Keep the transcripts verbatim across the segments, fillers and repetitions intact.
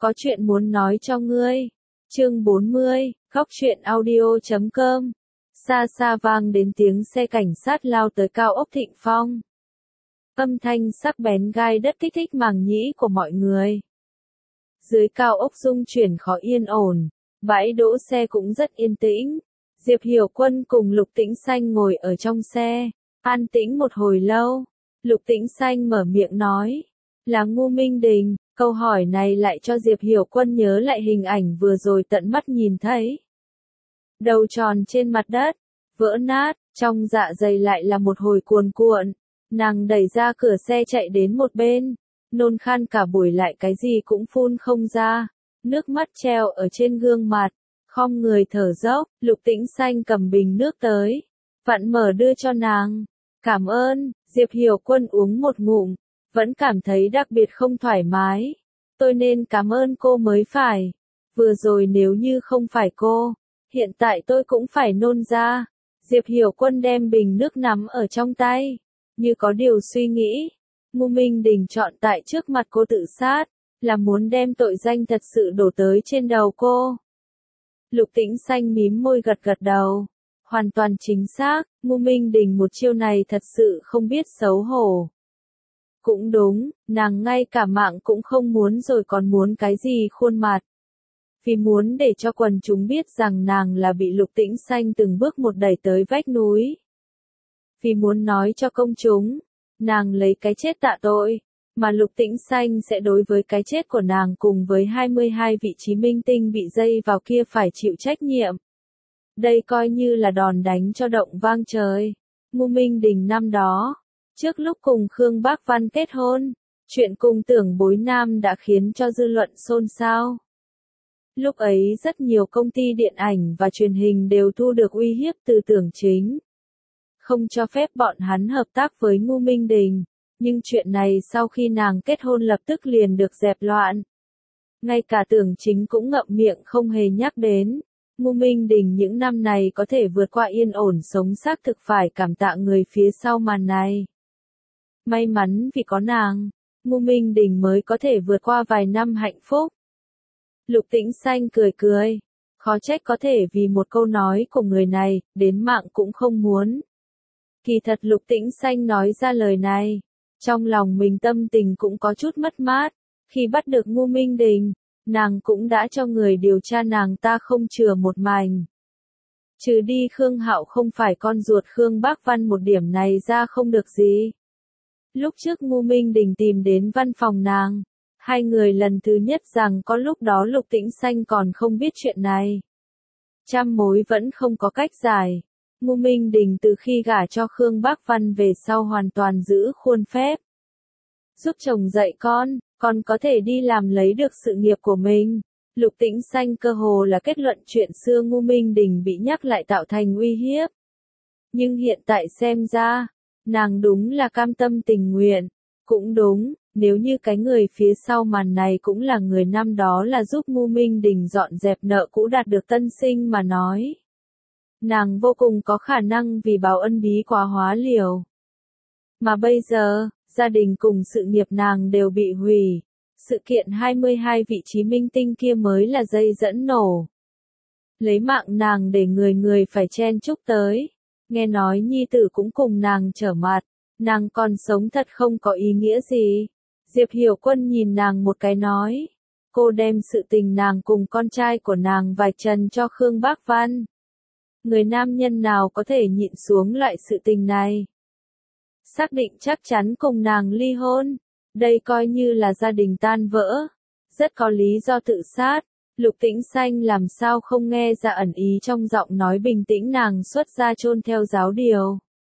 có chuyện muốn nói cho ngươi. Chương bốn mươi, khóc chuyện audio chấm com. Xa xa vang đến tiếng xe cảnh sát lao tới cao ốc Thịnh Phong. Âm thanh sắc bén gai đất kích thích màng nhĩ của mọi người. Dưới cao ốc rung chuyển khó yên ổn, bãi đỗ xe cũng rất yên tĩnh. Diệp Hiểu Quân cùng Lục Tĩnh Xanh ngồi ở trong xe, an tĩnh một hồi lâu. Lục Tĩnh Xanh mở miệng nói, là Ngô Minh Đình. Câu hỏi này lại cho Diệp Hiểu Quân nhớ lại hình ảnh vừa rồi tận mắt nhìn thấy. Đầu tròn trên mặt đất, vỡ nát, trong dạ dày lại là một hồi cuồn cuộn. Nàng đẩy ra cửa xe chạy đến một bên, nôn khan cả buổi lại cái gì cũng phun không ra, nước mắt treo ở trên gương mặt, khom người thở dốc. Lục Tĩnh Xanh cầm bình nước tới, vặn mở đưa cho nàng. Cảm ơn. Diệp Hiểu Quân uống một ngụm, vẫn cảm thấy đặc biệt không thoải mái. Tôi nên cảm ơn cô mới phải. Vừa rồi nếu như không phải cô, hiện tại tôi cũng phải nôn ra. Diệp Hiểu Quân đem bình nước nắm ở trong tay, như có điều suy nghĩ. Ngô Minh Đình chọn tại trước mặt cô tự sát, là muốn đem tội danh thật sự đổ tới trên đầu cô. Lục Tĩnh Xanh mím môi gật gật đầu. Hoàn toàn chính xác, Ngô Minh Đình một chiêu này thật sự không biết xấu hổ. Cũng đúng, nàng ngay cả mạng cũng không muốn rồi còn muốn cái gì khuôn mặt. Vì muốn để cho quần chúng biết rằng nàng là bị Lục Tĩnh Xanh từng bước một đẩy tới vách núi. Vì muốn nói cho công chúng, nàng lấy cái chết tạ tội, mà Lục Tĩnh Xanh sẽ đối với cái chết của nàng cùng với hai mươi hai vị trí minh tinh bị dây vào kia phải chịu trách nhiệm. Đây coi như là đòn đánh cho động vang trời. Ngô Minh Đình năm đó, trước lúc cùng Khương Bác Văn kết hôn, chuyện cùng Tưởng Bối Nam đã khiến cho dư luận xôn xao. Lúc ấy rất nhiều công ty điện ảnh và truyền hình đều thu được uy hiếp từ Tưởng Chính, không cho phép bọn hắn hợp tác với Ngô Minh Đình, nhưng chuyện này sau khi nàng kết hôn lập tức liền được dẹp loạn. Ngay cả Tưởng Chính cũng ngậm miệng không hề nhắc đến. Ngô Minh Đình những năm này có thể vượt qua yên ổn sống xác thực phải cảm tạ người phía sau màn này. May mắn vì có nàng, Ngô Minh Đình mới có thể vượt qua vài năm hạnh phúc. Lục Tĩnh Xanh cười cười, khó trách có thể vì một câu nói của người này, đến mạng cũng không muốn. Kỳ thật Lục Tĩnh Xanh nói ra lời này, trong lòng mình tâm tình cũng có chút mất mát. Khi bắt được Ngô Minh Đình, nàng cũng đã cho người điều tra nàng ta không chừa một mảnh. Trừ đi Khương Hạo không phải con ruột Khương Bác Văn một điểm này ra không được gì. Lúc trước Ngô Minh Đình tìm đến văn phòng nàng, hai người lần thứ nhất rằng có lúc đó Lục Tĩnh Xanh còn không biết chuyện này. Trăm mối vẫn không có cách giải. Ngô Minh Đình từ khi gả cho Khương Bác Văn về sau hoàn toàn giữ khuôn phép. Giúp chồng dạy con, còn có thể đi làm lấy được sự nghiệp của mình. Lục Tĩnh Xanh cơ hồ là kết luận chuyện xưa Ngô Minh Đình bị nhắc lại tạo thành uy hiếp. Nhưng hiện tại xem ra, nàng đúng là cam tâm tình nguyện. Cũng đúng, nếu như cái người phía sau màn này cũng là người năm đó là giúp Ngô Minh Đình dọn dẹp nợ cũ đạt được tân sinh mà nói. Nàng vô cùng có khả năng vì báo ân bí quá hóa liều. Mà bây giờ, gia đình cùng sự nghiệp nàng đều bị hủy. Sự kiện hai mươi hai vị trí minh tinh kia mới là dây dẫn nổ. Lấy mạng nàng để người người phải chen chúc tới. Nghe nói nhi tử cũng cùng nàng trở mặt. Nàng còn sống thật không có ý nghĩa gì. Diệp Hiểu Quân nhìn nàng một cái nói. Cô đem sự tình nàng cùng con trai của nàng vạch trần cho Khương Bác Văn. Người nam nhân nào có thể nhịn xuống loại sự tình này. Xác định chắc chắn cùng nàng ly hôn. Đây coi như là gia đình tan vỡ. Rất có lý do tự sát. Lục Tĩnh Xanh làm sao không nghe ra ẩn ý trong giọng nói bình tĩnh nàng xuất ra chôn theo giáo điều.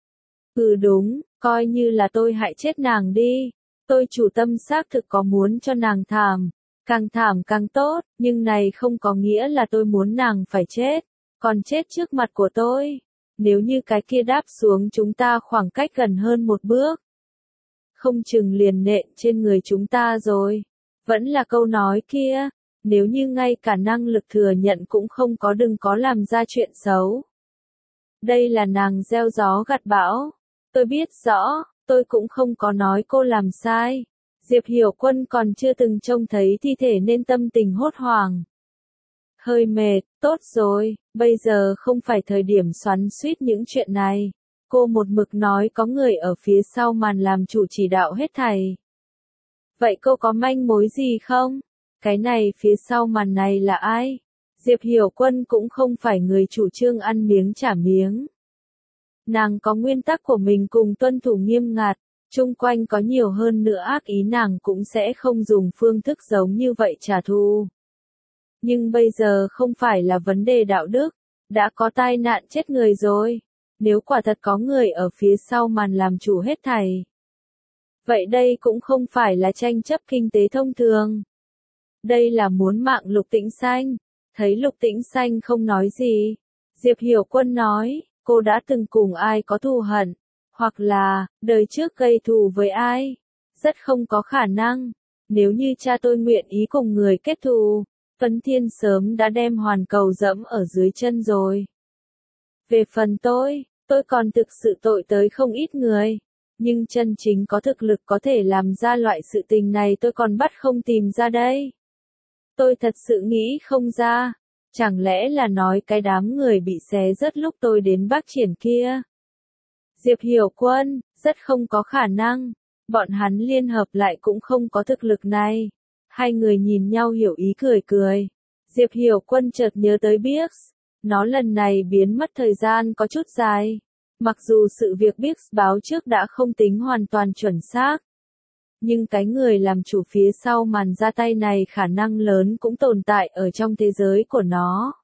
Ừ đúng, coi như là tôi hại chết nàng đi. Tôi chủ tâm xác thực có muốn cho nàng thảm. Càng thảm càng tốt, nhưng này không có nghĩa là tôi muốn nàng phải chết. Còn chết trước mặt của tôi. Nếu như cái kia đáp xuống chúng ta khoảng cách gần hơn một bước. Không chừng liền nện trên người chúng ta rồi. Vẫn là câu nói kia. Nếu như ngay cả năng lực thừa nhận cũng không có đừng có làm ra chuyện xấu. Đây là nàng gieo gió gặt bão. Tôi biết rõ, tôi cũng không có nói cô làm sai. Diệp Hiểu Quân còn chưa từng trông thấy thi thể nên tâm tình hốt hoảng. Hơi mệt, tốt rồi, bây giờ không phải thời điểm xoắn xuýt những chuyện này. Cô một mực nói có người ở phía sau màn làm chủ chỉ đạo hết thảy. Vậy cô có manh mối gì không? Cái này phía sau màn này là ai? Diệp Hiểu Quân cũng không phải người chủ trương ăn miếng trả miếng. Nàng có nguyên tắc của mình cùng tuân thủ nghiêm ngặt, chung quanh có nhiều hơn nữa ác ý nàng cũng sẽ không dùng phương thức giống như vậy trả thù. Nhưng bây giờ không phải là vấn đề đạo đức, đã có tai nạn chết người rồi. Nếu quả thật có người ở phía sau màn làm chủ hết thảy. Vậy đây cũng không phải là tranh chấp kinh tế thông thường. Đây là muốn mạng Lục Tĩnh Xanh. Thấy Lục Tĩnh Xanh không nói gì. Diệp Hiểu Quân nói, cô đã từng cùng ai có thù hận, hoặc là, đời trước gây thù với ai. Rất không có khả năng. Nếu như cha tôi nguyện ý cùng người kết thù, Tuấn Thiên sớm đã đem hoàn cầu dẫm ở dưới chân rồi. Về phần tôi, tôi còn thực sự tội tới không ít người. Nhưng chân chính có thực lực có thể làm ra loại sự tình này tôi còn bắt không tìm ra đây. Tôi thật sự nghĩ không ra. Chẳng lẽ là nói cái đám người bị xé rớt lúc tôi đến Bắc Triển kia? Diệp Hiểu Quân, rất không có khả năng. Bọn hắn liên hợp lại cũng không có thực lực này. Hai người nhìn nhau hiểu ý cười cười. Diệp Hiểu Quân chợt nhớ tới Biggs. Nó lần này biến mất thời gian có chút dài. Mặc dù sự việc Biggs báo trước đã không tính hoàn toàn chuẩn xác. Nhưng cái người làm chủ phía sau màn ra tay này khả năng lớn cũng tồn tại ở trong thế giới của nó.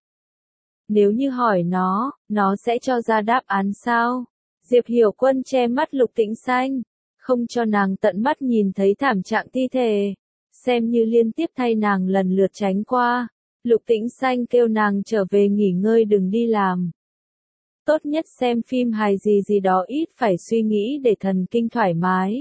Nếu như hỏi nó, nó sẽ cho ra đáp án sao? Diệp Hiểu Quân che mắt Lục Tĩnh Xanh, không cho nàng tận mắt nhìn thấy thảm trạng thi thể. Xem như liên tiếp thay nàng lần lượt tránh qua. Lục Tĩnh Xanh kêu nàng trở về nghỉ ngơi đừng đi làm. Tốt nhất xem phim hài gì gì đó ít phải suy nghĩ để thần kinh thoải mái.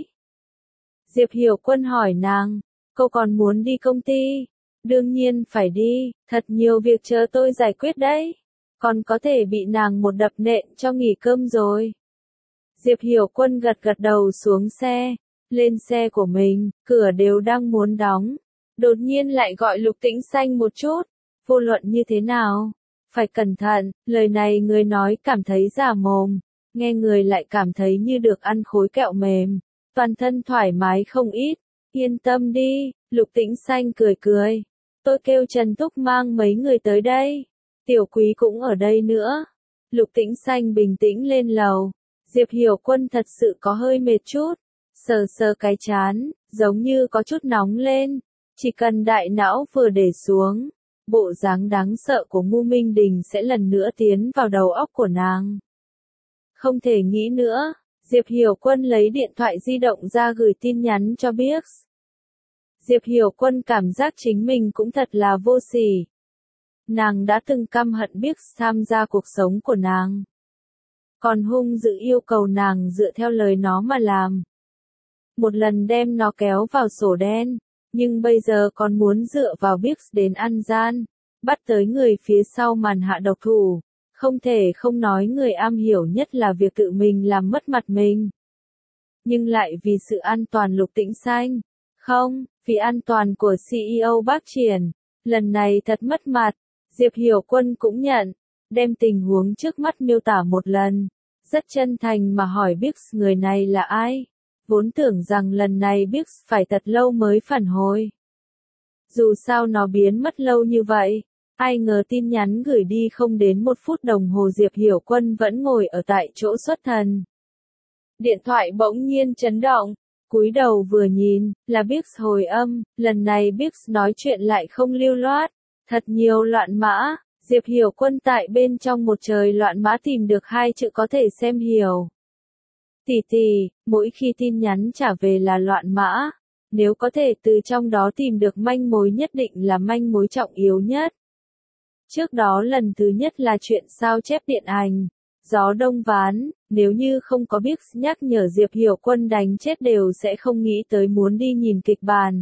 Diệp Hiểu Quân hỏi nàng, cô còn muốn đi công ty? Đương nhiên phải đi, thật nhiều việc chờ tôi giải quyết đấy. Còn có thể bị nàng một đập nện cho nghỉ cơm rồi. Diệp Hiểu Quân gật gật đầu xuống xe, lên xe của mình, cửa đều đang muốn đóng. Đột nhiên lại gọi Lục Tĩnh Xanh một chút, vô luận như thế nào? Phải cẩn thận, lời này người nói cảm thấy giả mồm, nghe người lại cảm thấy như được ăn khối kẹo mềm, toàn thân thoải mái không ít, yên tâm đi, Lục Tĩnh Xanh cười cười. Tôi kêu Trần Túc mang mấy người tới đây, Tiểu Quý cũng ở đây nữa. Lục Tĩnh Xanh bình tĩnh lên lầu, Diệp Hiểu Quân thật sự có hơi mệt chút, sờ sờ cái chán, giống như có chút nóng lên, chỉ cần đại não vừa để xuống. Bộ dáng đáng sợ của Ngô Minh Đình sẽ lần nữa tiến vào đầu óc của nàng. Không thể nghĩ nữa, Diệp Hiểu Quân lấy điện thoại di động ra gửi tin nhắn cho Biggs. Diệp Hiểu Quân cảm giác chính mình cũng thật là vô sỉ. Nàng đã từng căm hận Biggs tham gia cuộc sống của nàng. Còn hung dữ yêu cầu nàng dựa theo lời nó mà làm. Một lần đem nó kéo vào sổ đen. Nhưng bây giờ còn muốn dựa vào Biggs đến ăn gian, bắt tới người phía sau màn hạ độc thủ, không thể không nói người am hiểu nhất là việc tự mình làm mất mặt mình. Nhưng lại vì sự an toàn Lục Tĩnh Xanh, không, vì an toàn của xê e ô Bắc Triển, lần này thật mất mặt, Diệp Hiểu Quân cũng nhận, đem tình huống trước mắt miêu tả một lần, rất chân thành mà hỏi Biggs người này là ai. Vốn tưởng rằng lần này Biggs phải thật lâu mới phản hồi. Dù sao nó biến mất lâu như vậy, ai ngờ tin nhắn gửi đi không đến một phút đồng hồ Diệp Hiểu Quân vẫn ngồi ở tại chỗ xuất thần. Điện thoại bỗng nhiên chấn động, cúi đầu vừa nhìn, là Biggs hồi âm, lần này Biggs nói chuyện lại không lưu loát, thật nhiều loạn mã, Diệp Hiểu Quân tại bên trong một trời loạn mã tìm được hai chữ có thể xem hiểu. Tỷ tỷ, mỗi khi tin nhắn trả về là loạn mã, nếu có thể từ trong đó tìm được manh mối nhất định là manh mối trọng yếu nhất. Trước đó lần thứ nhất là chuyện sao chép điện ảnh, gió đông ván, nếu như không có Biggs nhắc nhở Diệp Hiểu Quân đánh chết đều sẽ không nghĩ tới muốn đi nhìn kịch bản.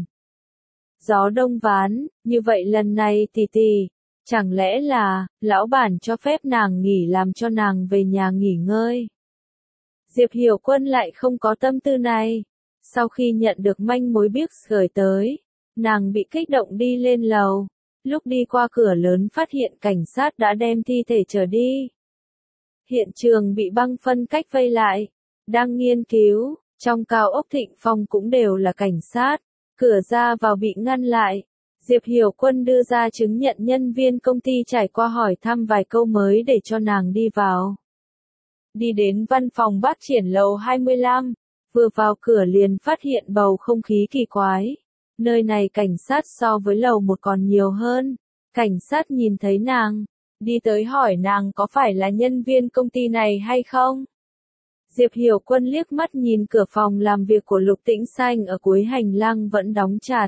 Gió đông ván, như vậy lần này tỷ tỷ, chẳng lẽ là, lão bản cho phép nàng nghỉ làm cho nàng về nhà nghỉ ngơi. Diệp Hiểu Quân lại không có tâm tư này. Sau khi nhận được manh mối Biggs gửi tới, nàng bị kích động đi lên lầu. Lúc đi qua cửa lớn phát hiện cảnh sát đã đem thi thể chở đi. Hiện trường bị băng phân cách vây lại, đang nghiên cứu, trong cao ốc Thịnh Phong cũng đều là cảnh sát, cửa ra vào bị ngăn lại. Diệp Hiểu Quân đưa ra chứng nhận nhân viên công ty trải qua hỏi thăm vài câu mới để cho nàng đi vào. Đi đến văn phòng Bác Triển lầu hai mươi lăm, vừa vào cửa liền phát hiện bầu không khí kỳ quái. Nơi này cảnh sát so với lầu một còn nhiều hơn. Cảnh sát nhìn thấy nàng, đi tới hỏi nàng có phải là nhân viên công ty này hay không. Diệp Hiểu Quân liếc mắt nhìn cửa phòng làm việc của Lục Tĩnh Xanh ở cuối hành lang vẫn đóng chặt.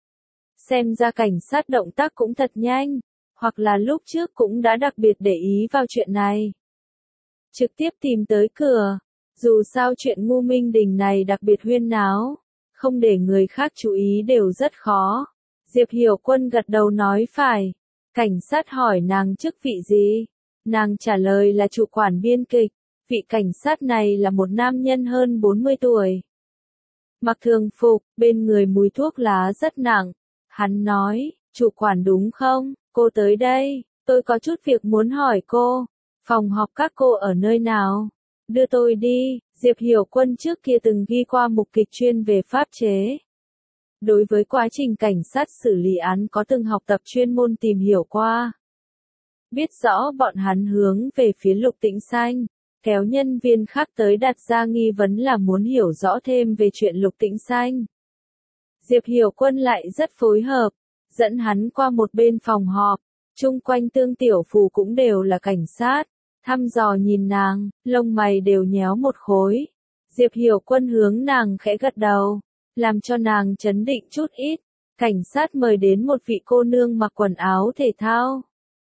Xem ra cảnh sát động tác cũng thật nhanh, hoặc là lúc trước cũng đã đặc biệt để ý vào chuyện này. Trực tiếp tìm tới cửa, dù sao chuyện Ngô Minh Đình này đặc biệt huyên náo, không để người khác chú ý đều rất khó. Diệp Hiểu Quân gật đầu nói phải. Cảnh sát hỏi nàng chức vị gì? Nàng trả lời là chủ quản biên kịch. Vị cảnh sát này là một nam nhân hơn bốn mươi tuổi. Mặc thường phục, bên người mùi thuốc lá rất nặng. Hắn nói, chủ quản đúng không? Cô tới đây, tôi có chút việc muốn hỏi cô. Phòng họp các cô ở nơi nào? Đưa tôi đi. Diệp Hiểu Quân trước kia từng ghi qua mục kịch chuyên về pháp chế. Đối với quá trình cảnh sát xử lý án có từng học tập chuyên môn tìm hiểu qua. Biết rõ bọn hắn hướng về phía Lục Tĩnh Xanh, kéo nhân viên khác tới đặt ra nghi vấn là muốn hiểu rõ thêm về chuyện Lục Tĩnh Xanh. Diệp Hiểu Quân lại rất phối hợp, dẫn hắn qua một bên phòng họp, chung quanh Tương Tiểu Phù cũng đều là cảnh sát, thăm dò nhìn nàng, lông mày đều nhéo một khối. Diệp Hiểu Quân hướng nàng khẽ gật đầu, làm cho nàng chấn định chút ít. Cảnh sát mời đến một vị cô nương mặc quần áo thể thao.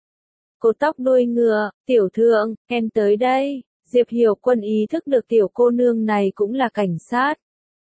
Cô tóc đuôi ngựa, tiểu thượng, em tới đây. Diệp Hiểu Quân ý thức được tiểu cô nương này cũng là cảnh sát.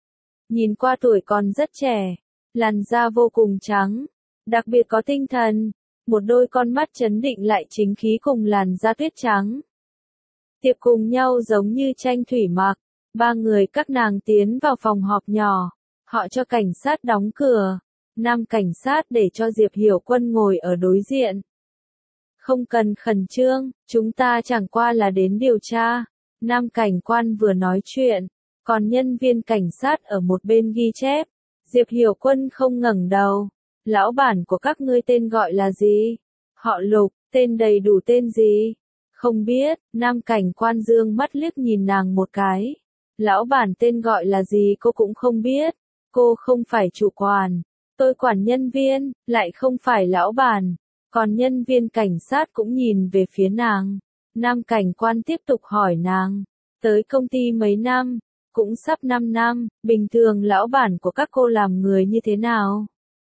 Nhìn qua tuổi còn rất trẻ, làn da vô cùng trắng, đặc biệt có tinh thần, một đôi con mắt chấn định lại chính khí cùng làn da tuyết trắng. Tiệp cùng nhau giống như tranh thủy mặc, ba người các nàng tiến vào phòng họp nhỏ, họ cho cảnh sát đóng cửa, nam cảnh sát để cho Diệp Hiểu Quân ngồi ở đối diện. Không cần khẩn trương, chúng ta chẳng qua là đến điều tra. Nam cảnh quan vừa nói chuyện, còn nhân viên cảnh sát ở một bên ghi chép. Diệp Hiểu Quân không ngẩng đầu. Lão bản của các ngươi tên gọi là gì? Họ Lục, tên đầy đủ tên gì? Không biết, nam cảnh quan dương mắt liếc nhìn nàng một cái. Lão bản tên gọi là gì cô cũng không biết. Cô không phải chủ quản. Tôi quản nhân viên, lại không phải lão bản. Còn nhân viên cảnh sát cũng nhìn về phía nàng. Nam cảnh quan tiếp tục hỏi nàng. Tới công ty mấy năm? Cũng sắp năm năm. Bình thường lão bản của các cô làm người như thế nào?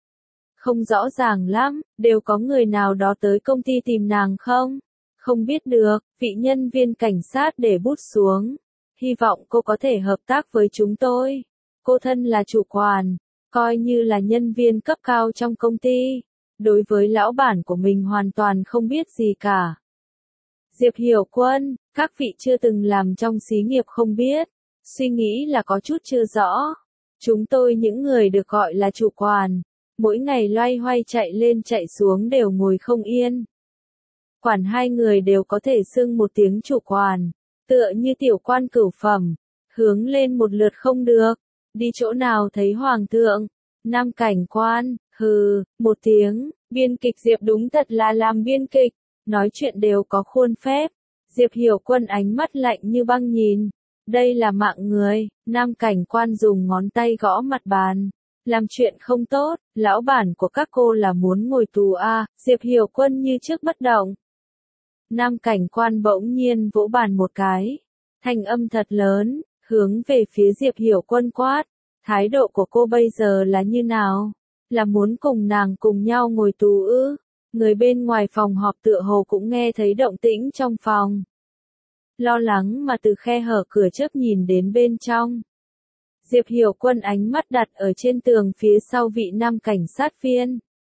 Không rõ ràng lắm. Đều có người nào đó tới công ty tìm nàng không? Không biết được. Vị nhân viên cảnh sát để bút xuống. Hy vọng cô có thể hợp tác với chúng tôi. Cô thân là chủ quản, coi như là nhân viên cấp cao trong công ty. Đối với lão bản của mình hoàn toàn không biết gì cả. Diệp Hiểu Quân, các vị chưa từng làm trong xí nghiệp không biết. Suy nghĩ là có chút chưa rõ. Chúng tôi những người được gọi là chủ quản. Mỗi ngày loay hoay chạy lên chạy xuống đều ngồi không yên. Quản hai người đều có thể xưng một tiếng chủ quản. Tựa như tiểu quan cửu phẩm. Hướng lên một lượt không được. Đi chỗ nào thấy hoàng thượng. Nam cảnh quan, hừ, một tiếng. Biên kịch Diệp đúng thật là làm biên kịch. Nói chuyện đều có khuôn phép. Diệp Hiểu Quân ánh mắt lạnh như băng nhìn. Đây là mạng người. Nam cảnh quan dùng ngón tay gõ mặt bàn. Làm chuyện không tốt. Lão bản của các cô là muốn ngồi tù à. Diệp Hiểu Quân như trước bất động. Nam cảnh quan bỗng nhiên vỗ bàn một cái. Thanh âm thật lớn. Hướng về phía Diệp Hiểu Quân quát. Thái độ của cô bây giờ là như nào? Là muốn cùng nàng cùng nhau ngồi tù ư? Người bên ngoài phòng họp tựa hồ cũng nghe thấy động tĩnh trong phòng. Lo lắng mà từ khe hở cửa chớp nhìn đến bên trong. Diệp Hiểu Quân ánh mắt đặt ở trên tường phía sau vị nam cảnh sát viên.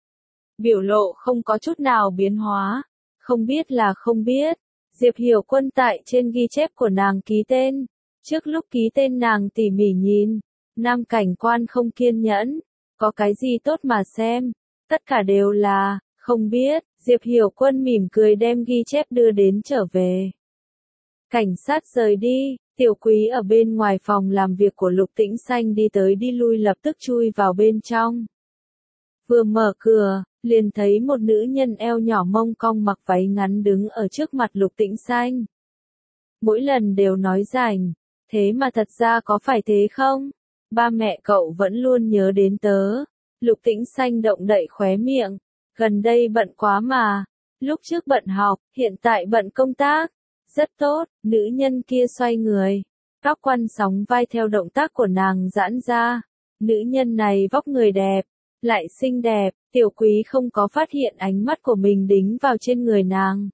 Biểu lộ không có chút nào biến hóa. Không biết là không biết. Diệp Hiểu Quân tại trên ghi chép của nàng ký tên. Trước lúc ký tên nàng tỉ mỉ nhìn. Nam cảnh quan không kiên nhẫn, có cái gì tốt mà xem, tất cả đều là, không biết, Diệp Hiểu Quân mỉm cười đem ghi chép đưa đến trở về. Cảnh sát rời đi, Tiểu Quý ở bên ngoài phòng làm việc của Lục Tĩnh Xanh đi tới đi lui lập tức chui vào bên trong. Vừa mở cửa, liền thấy một nữ nhân eo nhỏ mông cong mặc váy ngắn đứng ở trước mặt Lục Tĩnh Xanh. Mỗi lần đều nói rảnh, thế mà thật ra có phải thế không? Ba mẹ cậu vẫn luôn nhớ đến tớ. Lục Tĩnh Xanh động đậy khóe miệng, gần đây bận quá mà, lúc trước bận học, hiện tại bận công tác. Rất tốt, nữ nhân kia xoay người, tóc quăn sóng vai theo động tác của nàng giãn ra. Nữ nhân này vóc người đẹp, lại xinh đẹp, Tiểu Quý không có phát hiện ánh mắt của mình đính vào trên người nàng.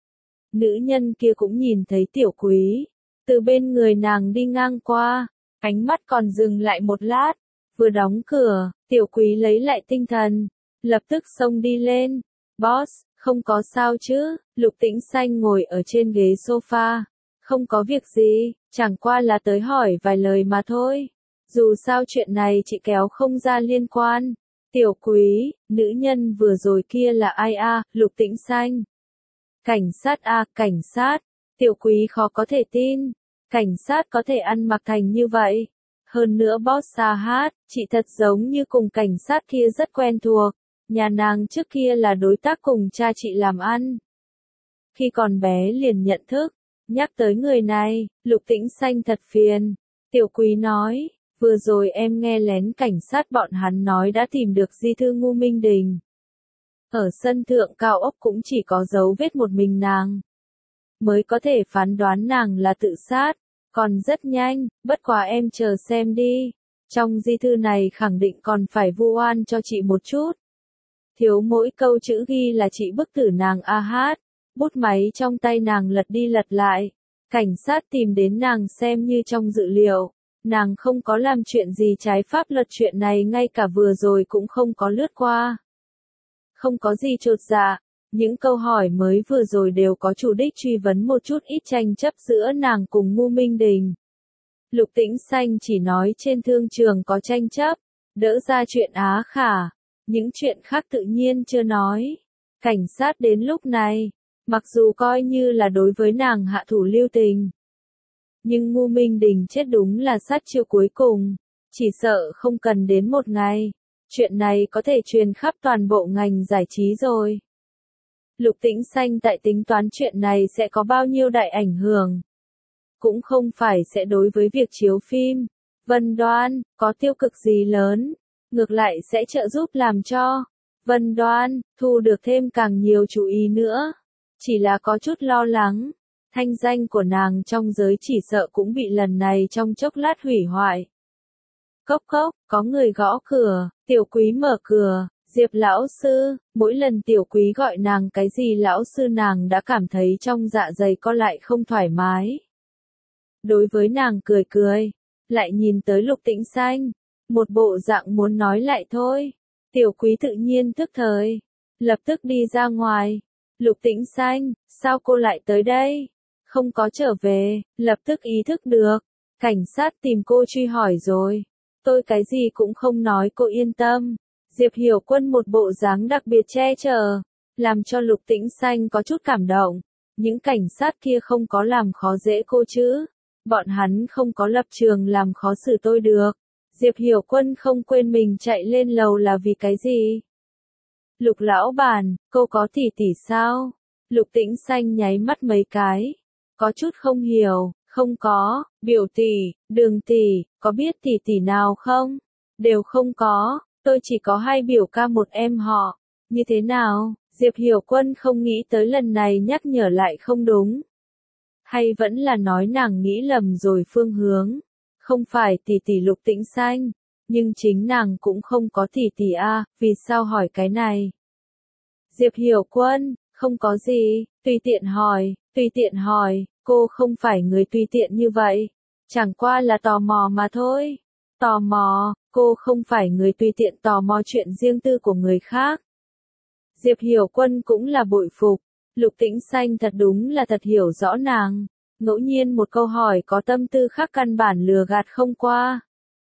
Nữ nhân kia cũng nhìn thấy Tiểu Quý, từ bên người nàng đi ngang qua, ánh mắt còn dừng lại một lát, vừa đóng cửa, Tiểu Quý lấy lại tinh thần, lập tức xông đi lên. Boss, không có sao chứ? Lục Tĩnh Xanh ngồi ở trên ghế sofa. Không có việc gì, chẳng qua là tới hỏi vài lời mà thôi. Dù sao chuyện này chị kéo không ra liên quan. Tiểu Quý, nữ nhân vừa rồi kia là ai a? À? Lục Tĩnh Xanh. Cảnh sát a, à, cảnh sát. Tiểu Quý khó có thể tin. Cảnh sát có thể ăn mặc thành như vậy. Hơn nữa boss Sa Hát, chị thật giống như cùng cảnh sát kia rất quen thuộc. Nhà nàng trước kia là đối tác cùng cha chị làm ăn. Khi còn bé liền nhận thức, nhắc tới người này, Lục Tĩnh Xanh thật phiền. Tiểu Quý nói, vừa rồi em nghe lén cảnh sát bọn hắn nói đã tìm được di thư Ngô Minh Đình. Ở sân thượng cao ốc cũng chỉ có dấu vết một mình nàng. Mới có thể phán đoán nàng là tự sát, còn rất nhanh, bất quá em chờ xem đi. Trong di thư này khẳng định còn phải vu oan cho chị một chút. Thiếu mỗi câu chữ ghi là chị bức tử nàng a hát, bút máy trong tay nàng lật đi lật lại. Cảnh sát tìm đến nàng xem như trong dự liệu, nàng không có làm chuyện gì trái pháp luật, chuyện này ngay cả vừa rồi cũng không có lướt qua. Không có gì chột dạ, những câu hỏi mới vừa rồi đều có chủ đích truy vấn một chút ít tranh chấp giữa nàng cùng Ngô Minh Đình. Lục Tĩnh Xanh chỉ nói trên thương trường có tranh chấp, đỡ ra chuyện Á Khả. Những chuyện khác tự nhiên chưa nói. Cảnh sát đến lúc này, mặc dù coi như là đối với nàng hạ thủ lưu tình. Nhưng Ngô Minh Đình chết đúng là sát chiêu cuối cùng. Chỉ sợ không cần đến một ngày. Chuyện này có thể truyền khắp toàn bộ ngành giải trí rồi. Lục Tĩnh Xanh tại tính toán chuyện này sẽ có bao nhiêu đại ảnh hưởng. Cũng không phải sẽ đối với việc chiếu phim. Vân Đoan, có tiêu cực gì lớn. Ngược lại sẽ trợ giúp làm cho Vân Đoan thu được thêm càng nhiều chú ý nữa. Chỉ là có chút lo lắng, thanh danh của nàng trong giới chỉ sợ cũng bị lần này trong chốc lát hủy hoại. Cốc cốc, có người gõ cửa, Tiểu Quý mở cửa, Diệp lão sư, mỗi lần Tiểu Quý gọi nàng cái gì lão sư nàng đã cảm thấy trong dạ dày co lại không thoải mái. Đối với nàng cười cười, lại nhìn tới Lục Tĩnh Xanh. Một bộ dạng muốn nói lại thôi. Tiểu Quý tự nhiên tức thời. Lập tức đi ra ngoài. Lục Tĩnh Xanh, sao cô lại tới đây? Không có trở về, lập tức ý thức được. Cảnh sát tìm cô truy hỏi rồi. Tôi cái gì cũng không nói, cô yên tâm. Diệp Hiểu Quân một bộ dáng đặc biệt che chở. Làm cho Lục Tĩnh Xanh có chút cảm động. Những cảnh sát kia không có làm khó dễ cô chứ. Bọn hắn không có lập trường làm khó xử tôi được. Diệp Hiểu Quân không quên mình chạy lên lầu là vì cái gì? Lục lão bản, cô có tỷ tỷ sao? Lục Tĩnh Xanh nháy mắt mấy cái. Có chút không hiểu, không có, biểu tỷ, đường tỷ, có biết tỷ tỷ nào không? Đều không có, tôi chỉ có hai biểu ca một em họ. Như thế nào? Diệp Hiểu Quân không nghĩ tới lần này nhắc nhở lại không đúng. Hay vẫn là nói nàng nghĩ lầm rồi phương hướng. Không phải tỷ tỷ Lục Tĩnh Xanh, nhưng chính nàng cũng không có tỷ tỷ a, à, vì sao hỏi cái này? Diệp Hiểu Quân, không có gì, tùy tiện hỏi, tùy tiện hỏi, cô không phải người tùy tiện như vậy, chẳng qua là tò mò mà thôi. Tò mò, cô không phải người tùy tiện tò mò chuyện riêng tư của người khác. Diệp Hiểu Quân cũng là bội phục, Lục Tĩnh Xanh thật đúng là thật hiểu rõ nàng. Ngẫu nhiên một câu hỏi có tâm tư khác căn bản lừa gạt không qua.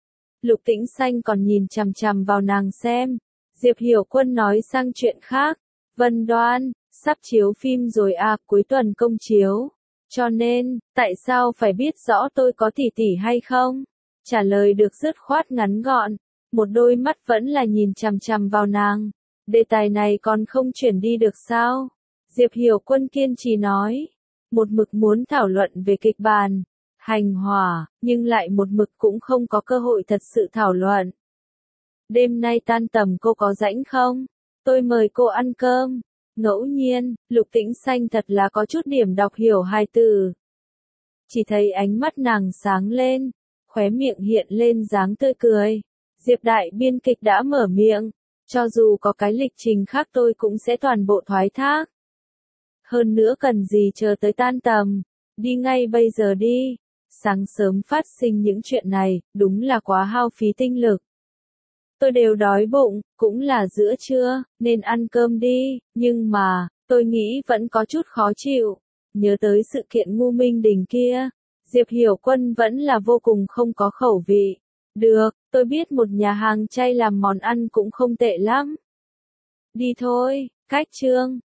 Lục Tĩnh Xanh còn nhìn chằm chằm vào nàng xem. Diệp Hiểu Quân nói sang chuyện khác. Vân Đoan, sắp chiếu phim rồi à, cuối tuần công chiếu. Cho nên, tại sao phải biết rõ tôi có tỷ tỷ hay không? Trả lời được dứt khoát ngắn gọn. Một đôi mắt vẫn là nhìn chằm chằm vào nàng. Đề tài này còn không chuyển đi được sao? Diệp Hiểu Quân kiên trì nói. Một mực muốn thảo luận về kịch bản, hành hỏa, nhưng lại một mực cũng không có cơ hội thật sự thảo luận. Đêm nay tan tầm cô có rảnh không? Tôi mời cô ăn cơm. Ngẫu nhiên, Lục Tĩnh Xanh thật là có chút điểm đọc hiểu hai từ. Chỉ thấy ánh mắt nàng sáng lên, khóe miệng hiện lên dáng tươi cười. Diệp đại biên kịch đã mở miệng, cho dù có cái lịch trình khác tôi cũng sẽ toàn bộ thoái thác. Hơn nữa cần gì chờ tới tan tầm, đi ngay bây giờ đi. Sáng sớm phát sinh những chuyện này, đúng là quá hao phí tinh lực. Tôi đều đói bụng, cũng là giữa trưa, nên ăn cơm đi, nhưng mà, tôi nghĩ vẫn có chút khó chịu. Nhớ tới sự kiện ngu minh đình kia, Diệp Hiểu Quân vẫn là vô cùng không có khẩu vị. Được, tôi biết một nhà hàng chay làm món ăn cũng không tệ lắm. Đi thôi, cách chương.